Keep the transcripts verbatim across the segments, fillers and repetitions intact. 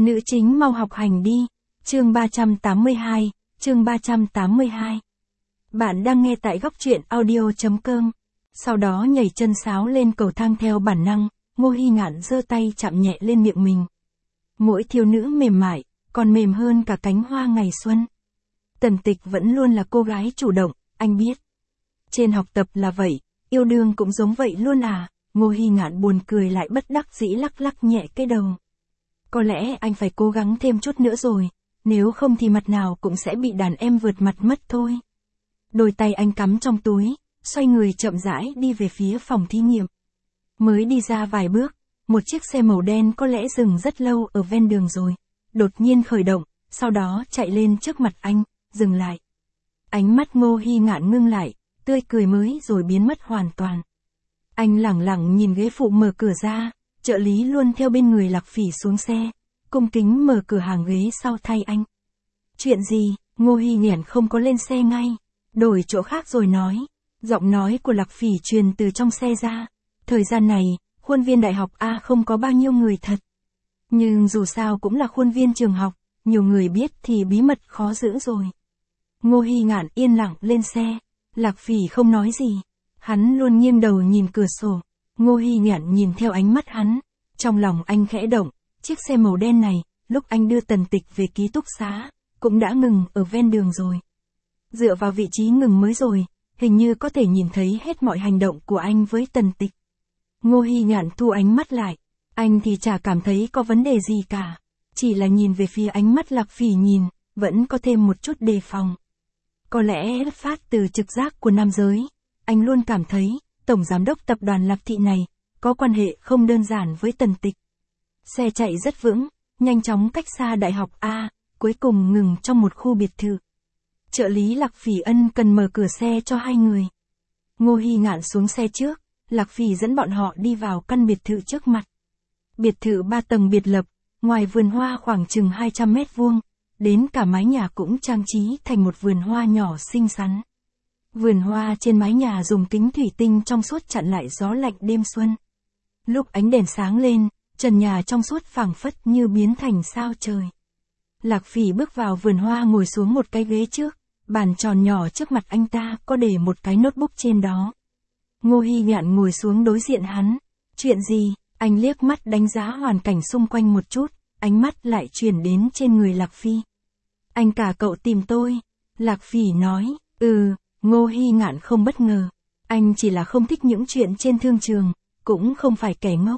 Nữ chính mau học hành đi. Chương ba trăm tám mươi hai, chương ba trăm tám mươi hai. Bạn đang nghe tại góc truyện audio.com. Sau đó nhảy chân sáo lên cầu thang theo bản năng, Ngô Hy Ngạn giơ tay chạm nhẹ lên miệng mình. Mỗi thiếu nữ mềm mại, còn mềm hơn cả cánh hoa ngày xuân. Tần Tịch vẫn luôn là cô gái chủ động, anh biết. Trên học tập là vậy, yêu đương cũng giống vậy luôn à. Ngô Hy Ngạn buồn cười lại bất đắc dĩ lắc lắc nhẹ cái đầu. Có lẽ anh phải cố gắng thêm chút nữa rồi, nếu không thì mặt nào cũng sẽ bị đàn em vượt mặt mất thôi. Đôi tay anh cắm trong túi, xoay người chậm rãi đi về phía phòng thí nghiệm. Mới đi ra vài bước, một chiếc xe màu đen có lẽ dừng rất lâu ở ven đường rồi, đột nhiên khởi động, sau đó chạy lên trước mặt anh, dừng lại. Ánh mắt Ngô Hy Ngạn ngưng lại, tươi cười mới rồi biến mất hoàn toàn. Anh lẳng lặng nhìn ghế phụ mở cửa ra, trợ lý luôn theo bên người Lạc Phỉ xuống xe, cung kính mở cửa hàng ghế sau thay anh. Chuyện gì? Ngô Hy Ngạn không có lên xe ngay, đổi chỗ khác rồi nói. Giọng nói của Lạc Phỉ truyền từ trong xe ra. Thời gian này, khuôn viên đại học A không có bao nhiêu người thật. Nhưng dù sao cũng là khuôn viên trường học, nhiều người biết thì bí mật khó giữ rồi. Ngô Hy Ngạn yên lặng lên xe, Lạc Phỉ không nói gì. Hắn luôn nghiêng đầu nhìn cửa sổ. Ngô Hy Ngạn nhìn theo ánh mắt hắn, trong lòng anh khẽ động, chiếc xe màu đen này, lúc anh đưa Tần Tịch về ký túc xá, cũng đã ngừng ở ven đường rồi. Dựa vào vị trí ngừng mới rồi, hình như có thể nhìn thấy hết mọi hành động của anh với Tần Tịch. Ngô Hy Ngạn thu ánh mắt lại, anh thì chả cảm thấy có vấn đề gì cả, chỉ là nhìn về phía ánh mắt Lạc Phỉ nhìn, vẫn có thêm một chút đề phòng. Có lẽ phát từ trực giác của nam giới, anh luôn cảm thấy, Tổng Giám đốc tập đoàn Lạc Thị này, có quan hệ không đơn giản với Tần Tịch. Xe chạy rất vững, nhanh chóng cách xa đại học A, cuối cùng ngừng trong một khu biệt thự. Trợ lý Lạc Phỉ ân cần mở cửa xe cho hai người. Ngô Hy Ngạn xuống xe trước, Lạc Phỉ dẫn bọn họ đi vào căn biệt thự trước mặt. Biệt thự ba tầng biệt lập, ngoài vườn hoa khoảng chừng hai trăm mét vuông, đến cả mái nhà cũng trang trí thành một vườn hoa nhỏ xinh xắn. Vườn hoa trên mái nhà dùng kính thủy tinh trong suốt chặn lại gió lạnh đêm xuân. Lúc ánh đèn sáng lên, trần nhà trong suốt phảng phất như biến thành sao trời. Lạc Phỉ bước vào vườn hoa ngồi xuống một cái ghế trước, bàn tròn nhỏ trước mặt anh ta có để một cái notebook trên đó. Ngô Hy Ngạn ngồi xuống đối diện hắn. Chuyện gì? Anh liếc mắt đánh giá hoàn cảnh xung quanh một chút, ánh mắt lại chuyển đến trên người Lạc Phi. Anh cả cậu tìm tôi. Lạc Phỉ nói, ừ. Ngô Hy Ngạn không bất ngờ. Anh chỉ là không thích những chuyện trên thương trường, cũng không phải kẻ ngốc.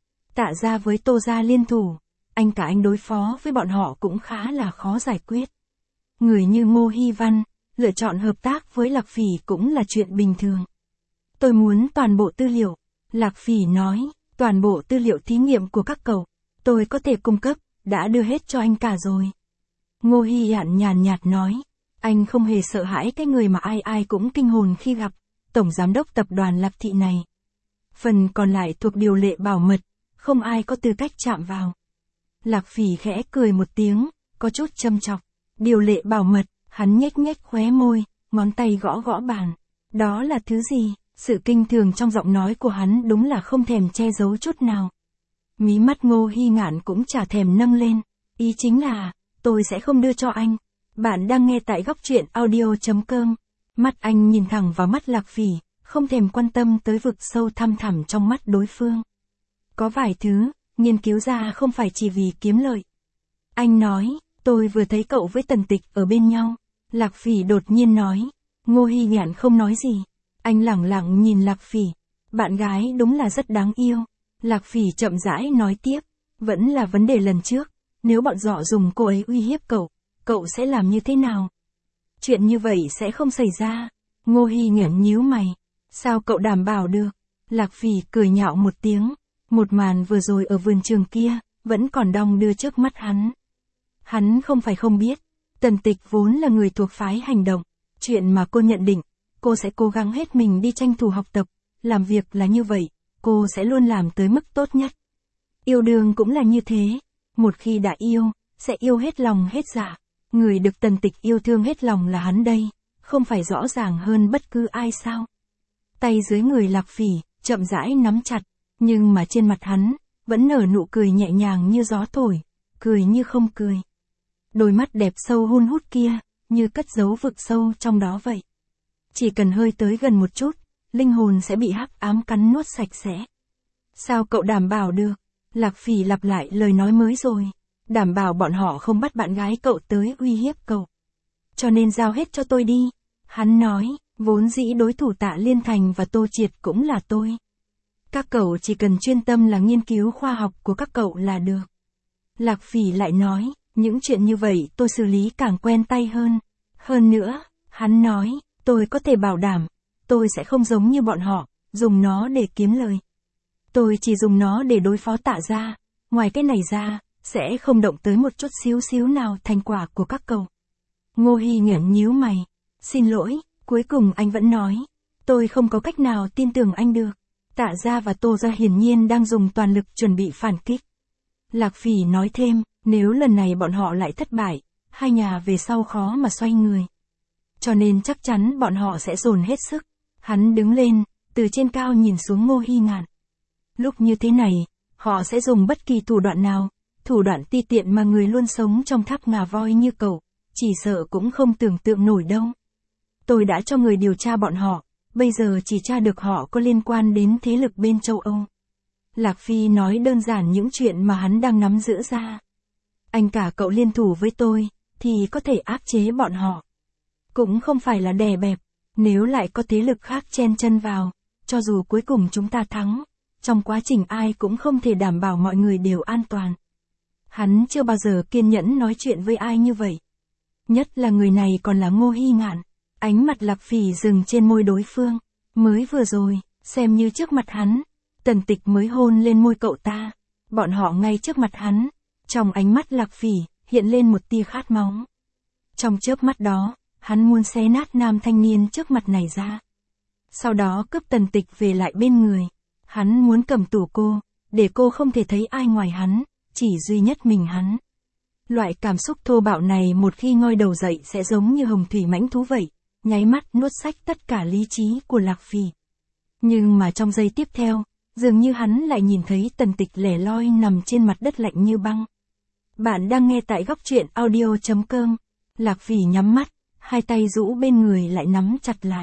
Tạ gia với Tô gia liên thủ, anh cả anh đối phó với bọn họ cũng khá là khó giải quyết. Người như Ngô Hy Văn, lựa chọn hợp tác với Lạc Phỉ cũng là chuyện bình thường. Tôi muốn toàn bộ tư liệu. Lạc Phỉ nói, toàn bộ tư liệu thí nghiệm của các cậu, tôi có thể cung cấp, đã đưa hết cho anh cả rồi. Ngô Hy Ngạn nhàn nhạt nói. Anh không hề sợ hãi cái người mà ai ai cũng kinh hồn khi gặp, Tổng Giám đốc tập đoàn Lạc Thị này. Phần còn lại thuộc điều lệ bảo mật, không ai có tư cách chạm vào. Lạc Phỉ khẽ cười một tiếng, có chút châm chọc. Điều lệ bảo mật, hắn nhếch nhếch khóe môi, ngón tay gõ gõ bàn. Đó là thứ gì? Sự kinh thường trong giọng nói của hắn đúng là không thèm che giấu chút nào. Mí mắt Ngô Hy Ngạn cũng chả thèm nâng lên. Ý chính là, tôi sẽ không đưa cho anh. Bạn đang nghe tại góc truyện audio.com. Mắt anh nhìn thẳng vào mắt Lạc Phỉ, không thèm quan tâm tới vực sâu thăm thẳm trong mắt đối phương. Có vài thứ, nghiên cứu ra không phải chỉ vì kiếm lợi. Anh nói, tôi vừa thấy cậu với Tần Tịch ở bên nhau. Lạc Phỉ đột nhiên nói. Ngô Hy Ngạn không nói gì. Anh lẳng lặng nhìn Lạc Phỉ. Bạn gái đúng là rất đáng yêu. Lạc Phỉ chậm rãi nói tiếp. Vẫn là vấn đề lần trước. Nếu bọn dọ dùng cô ấy uy hiếp cậu, cậu sẽ làm như thế nào? Chuyện như vậy sẽ không xảy ra. Ngô Hy Ngạn nhíu mày. Sao cậu đảm bảo được? Lạc Phỉ cười nhạo một tiếng. Một màn vừa rồi ở vườn trường kia, vẫn còn đong đưa trước mắt hắn. Hắn không phải không biết. Tần Tịch vốn là người thuộc phái hành động. Chuyện mà cô nhận định, cô sẽ cố gắng hết mình đi tranh thủ học tập. Làm việc là như vậy, cô sẽ luôn làm tới mức tốt nhất. Yêu đương cũng là như thế. Một khi đã yêu, sẽ yêu hết lòng hết dạ. Người được Tần Tịch yêu thương hết lòng là hắn đây, không phải rõ ràng hơn bất cứ ai sao? Tay dưới người Lạc Phỉ, chậm rãi nắm chặt, nhưng mà trên mặt hắn, vẫn nở nụ cười nhẹ nhàng như gió thổi, cười như không cười. Đôi mắt đẹp sâu hun hút kia, như cất giấu vực sâu trong đó vậy. Chỉ cần hơi tới gần một chút, linh hồn sẽ bị hắc ám cắn nuốt sạch sẽ. Sao cậu đảm bảo được? Lạc Phỉ lặp lại lời nói mới rồi. Đảm bảo bọn họ không bắt bạn gái cậu tới uy hiếp cậu. Cho nên giao hết cho tôi đi. Hắn nói, vốn dĩ đối thủ Tạ Liên Thành và Tô Triệt cũng là tôi. Các cậu chỉ cần chuyên tâm là nghiên cứu khoa học của các cậu là được. Lạc Phỉ lại nói, những chuyện như vậy tôi xử lý càng quen tay hơn. Hơn nữa, hắn nói, tôi có thể bảo đảm, tôi sẽ không giống như bọn họ, dùng nó để kiếm lời. Tôi chỉ dùng nó để đối phó Tạ gia, ngoài cái này ra, sẽ không động tới một chút xíu xíu nào thành quả của các cậu. Ngô Hi Nghiễn nhíu mày, xin lỗi, cuối cùng anh vẫn nói, tôi không có cách nào tin tưởng anh được. Tạ gia và Tô gia hiển nhiên đang dùng toàn lực chuẩn bị phản kích. Lạc Phỉ nói thêm, nếu lần này bọn họ lại thất bại, hai nhà về sau khó mà xoay người. Cho nên chắc chắn bọn họ sẽ dồn hết sức. Hắn đứng lên, từ trên cao nhìn xuống Ngô Hi Ngạn. Lúc như thế này, họ sẽ dùng bất kỳ thủ đoạn nào, thủ đoạn ti tiện mà người luôn sống trong tháp ngà voi như cậu, chỉ sợ cũng không tưởng tượng nổi đâu. Tôi đã cho người điều tra bọn họ, bây giờ chỉ tra được họ có liên quan đến thế lực bên châu Âu. Lạc Phi nói đơn giản những chuyện mà hắn đang nắm giữ ra. Anh cả cậu liên thủ với tôi, thì có thể áp chế bọn họ. Cũng không phải là đè bẹp, nếu lại có thế lực khác chen chân vào, cho dù cuối cùng chúng ta thắng, trong quá trình ai cũng không thể đảm bảo mọi người đều an toàn. Hắn chưa bao giờ kiên nhẫn nói chuyện với ai như vậy. Nhất là người này còn là Ngô Hi Ngạn. Ánh mặt Lạc Phỉ dừng trên môi đối phương. Mới vừa rồi, xem như trước mặt hắn, Tần Tịch mới hôn lên môi cậu ta. Bọn họ ngay trước mặt hắn. Trong ánh mắt Lạc Phỉ, hiện lên một tia khát máu. Trong chớp mắt đó, hắn muốn xé nát nam thanh niên trước mặt này ra. Sau đó cướp Tần Tịch về lại bên người. Hắn muốn cầm tù cô, để cô không thể thấy ai ngoài hắn, chỉ duy nhất mình hắn. Loại cảm xúc thô bạo này một khi ngoi đầu dậy sẽ giống như hồng thủy mãnh thú vậy, nháy mắt nuốt sách tất cả lý trí của Lạc Phỉ. Nhưng mà trong giây tiếp theo, dường như hắn lại nhìn thấy Tần Tịch lẻ loi nằm trên mặt đất lạnh như băng. Bạn đang nghe tại góc truyện audio chấm com. Lạc Phỉ nhắm mắt, hai tay rũ bên người lại nắm chặt lại.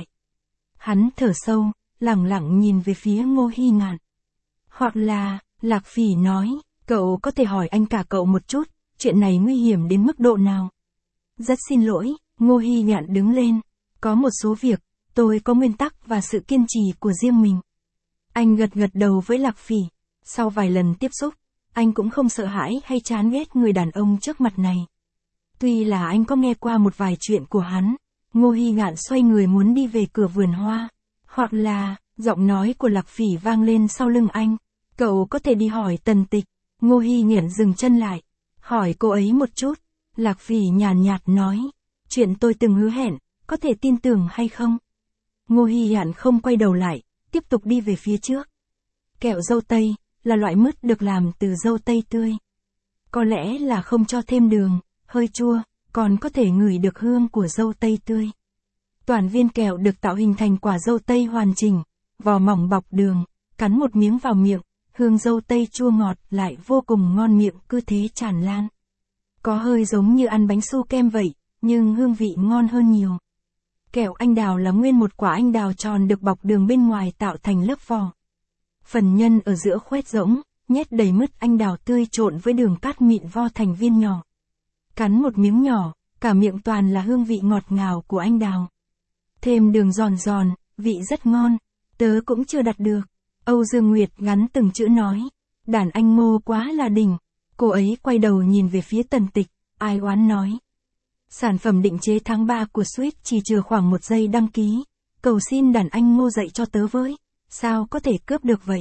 Hắn thở sâu, lẳng lặng nhìn về phía Ngô Hi Ngạn. Hoặc là, Lạc Phỉ nói, cậu có thể hỏi anh cả cậu một chút, chuyện này nguy hiểm đến mức độ nào? Rất xin lỗi, Ngô Hi Ngạn đứng lên. Có một số việc, tôi có nguyên tắc và sự kiên trì của riêng mình. Anh gật gật đầu với Lạc Phỉ. Sau vài lần tiếp xúc, anh cũng không sợ hãi hay chán ghét người đàn ông trước mặt này. Tuy là anh có nghe qua một vài chuyện của hắn, Ngô Hi Ngạn xoay người muốn đi về cửa vườn hoa. Hoặc là, giọng nói của Lạc Phỉ vang lên sau lưng anh. Cậu có thể đi hỏi Tần Tịch. Ngô Hi Nghiễn dừng chân lại. Hỏi cô ấy một chút. Lạc Phỉ nhàn nhạt nói. Chuyện tôi từng hứa hẹn, có thể tin tưởng hay không? Ngô Hi Nghiễn không quay đầu lại, tiếp tục đi về phía trước. Kẹo dâu tây, là loại mứt được làm từ dâu tây tươi. Có lẽ là không cho thêm đường, hơi chua, còn có thể ngửi được hương của dâu tây tươi. Toàn viên kẹo được tạo hình thành quả dâu tây hoàn chỉnh, vỏ mỏng bọc đường, cắn một miếng vào miệng, hương dâu tây chua ngọt lại vô cùng ngon miệng cứ thế tràn lan. Có hơi giống như ăn bánh su kem vậy, nhưng hương vị ngon hơn nhiều. Kẹo anh đào là nguyên một quả anh đào tròn được bọc đường bên ngoài tạo thành lớp vỏ. Phần nhân ở giữa khoét rỗng, nhét đầy mứt anh đào tươi trộn với đường cát mịn vo thành viên nhỏ. Cắn một miếng nhỏ, cả miệng toàn là hương vị ngọt ngào của anh đào. Thêm đường giòn giòn, vị rất ngon, tớ cũng chưa đặt được. Âu Dương Nguyệt gắn từng chữ nói, đàn anh Ngô quá là đỉnh. Cô ấy quay đầu nhìn về phía Tần Tịch, ai oán nói. Sản phẩm định chế tháng ba của Sweet chỉ chừa khoảng một giây đăng ký. Cầu xin đàn anh Ngô dạy cho tớ với, sao có thể cướp được vậy?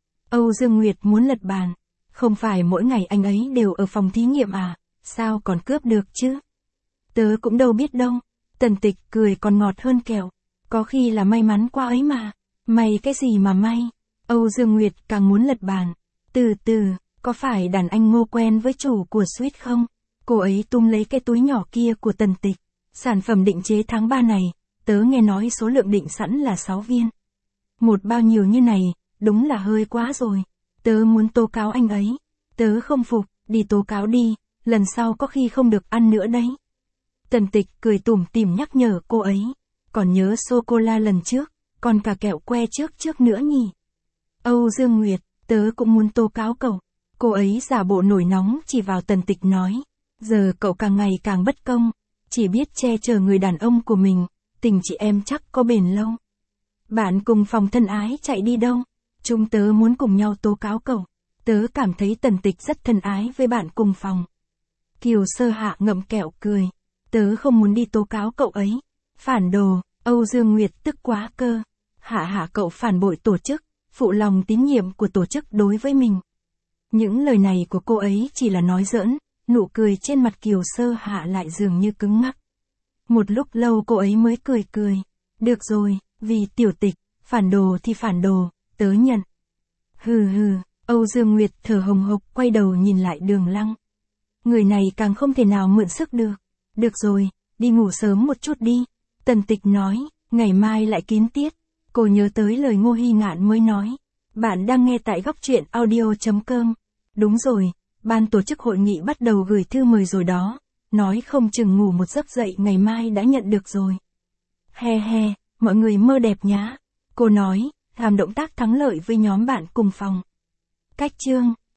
Âu Dương Nguyệt muốn lật bàn, không phải mỗi ngày anh ấy đều ở phòng thí nghiệm à, sao còn cướp được chứ? Tớ cũng đâu biết đâu. Tần Tịch cười còn ngọt hơn kẹo, có khi là may mắn qua ấy mà. May cái gì mà may? Âu Dương Nguyệt càng muốn lật bàn. Từ từ, có phải đàn anh Ngô quen với chủ của Sweet không? Cô ấy tung lấy cái túi nhỏ kia của Tần Tịch. Sản phẩm định chế tháng ba này, tớ nghe nói số lượng định sẵn là sáu viên. Một bao nhiêu như này, đúng là hơi quá rồi. Tớ muốn tố cáo anh ấy. Tớ không phục, đi tố cáo đi, lần sau có khi không được ăn nữa đấy. Tần Tịch cười tủm tỉm nhắc nhở cô ấy. Còn nhớ sô-cô-la lần trước, còn cả kẹo que trước trước nữa nhỉ. Âu Dương Nguyệt, tớ cũng muốn tố cáo cậu. Cô ấy giả bộ nổi nóng chỉ vào Tần Tịch nói. Giờ cậu càng ngày càng bất công, chỉ biết che chở người đàn ông của mình, tình chị em chắc có bền lâu. Bạn cùng phòng thân ái chạy đi đâu? Chúng tớ muốn cùng nhau tố cáo cậu. Tớ cảm thấy Tần Tịch rất thân ái với bạn cùng phòng. Kiều Sơ Hạ ngậm kẹo cười. Tớ không muốn đi tố cáo cậu ấy. Phản đồ, Âu Dương Nguyệt tức quá cơ. Hạ hạ cậu phản bội tổ chức, phụ lòng tín nhiệm của tổ chức đối với mình. Những lời này của cô ấy chỉ là nói giỡn, nụ cười trên mặt Kiều Sơ Hạ lại dường như cứng ngắc. Một lúc lâu cô ấy mới cười cười. Được rồi, vì Tiểu Tịch, phản đồ thì phản đồ, tớ nhận. Hừ hừ, Âu Dương Nguyệt thở hồng hộc quay đầu nhìn lại Đường Lăng. Người này càng không thể nào mượn sức được. Được rồi, đi ngủ sớm một chút đi. Tần Tịch nói, ngày mai lại kín tiết. Cô nhớ tới lời Ngô Hy Ngạn mới nói. Bạn đang nghe tại góc truyện audio chấm com. Đúng rồi, ban tổ chức hội nghị bắt đầu gửi thư mời rồi đó. Nói không chừng ngủ một giấc dậy ngày mai đã nhận được rồi. He he, mọi người mơ đẹp nhá. Cô nói, làm động tác thắng lợi với nhóm bạn cùng phòng. Cách chương